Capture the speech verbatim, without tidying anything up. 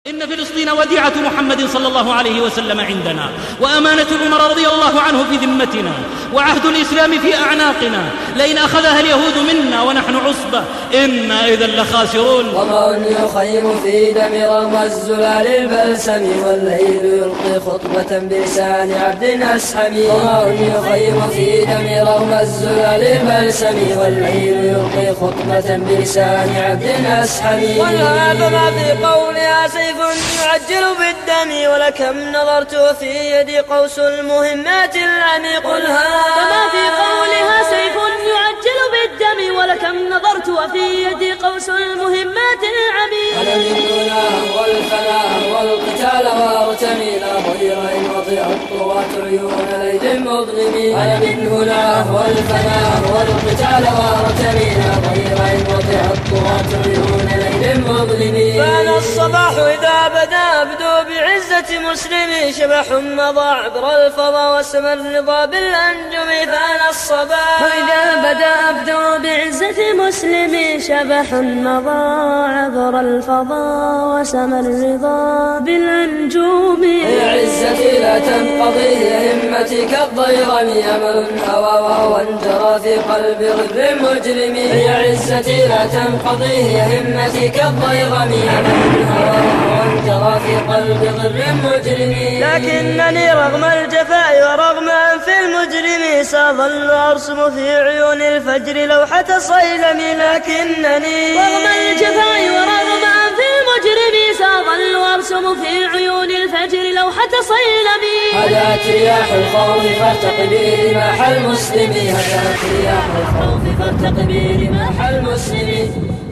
إن فلسطين وديعة محمد صلى الله عليه وسلم عندنا، وأمانة عمر رضي الله عنه في ذمتنا، وعهد الإسلام في أعناقنا. لئن أخذها اليهود منا ونحن عصبة إنا إذا لخاسرون. ومن يخيم في دم رغم الزلال البلسم، والليل يلقي خطبة بلسان عبد أسحم. ومن يخيم في دم رغم الزلال البلسم، والليل يلقي خطبة بلسان عبد أسحم. والهاب ما في قولها سيف يعجل بالدم، ولكم نظرت في يدي قوس المهمات العميق. فما في قولها سيف يعجل بالدم، ولكم نظرت وفي يدي قوس المهمات العميق. أنا من هنا والفناء والقتال وارتمي، لا ضير إن وطئت طوات عيون ليل مظلمين. أنا من هنا والفناء والقتال وارتمي، لا ضير إن وطئت طوات عيون ليل مظلمين. فأنا الصباح إذا بدا أبدو بعزة مسلمي، شبح مضى عبر الفضا وسمى الرضا بالأنجم. فأنا الصباح إذا بدا أبدو بعزة مسلمي، شبح مضى عبر الفضا وسمى الرضا بالأنجوم. يا عزتي لا تنقضي همتي كالضيرم، أمل هوى وهو انجرى في قلب غر مجرم. يا عزتي لا تنقضي همتي كالضيرم، أمل هوى وهو انجرى في قلب غر مجرم. لكنني رغم الجفاء ورغم أنف المجرم، سأظل أرسم في عيون الفجر لوحة صيلم. لكنني رغم الجفاء ورغم أنف المجرم، سأظل أرسم في عيون الفجر لوحة صيلم. هدأت رياح الخوف فارتقبي رماح المسلم، هدأت رياح الخوف فارتقبي رماح المسلم.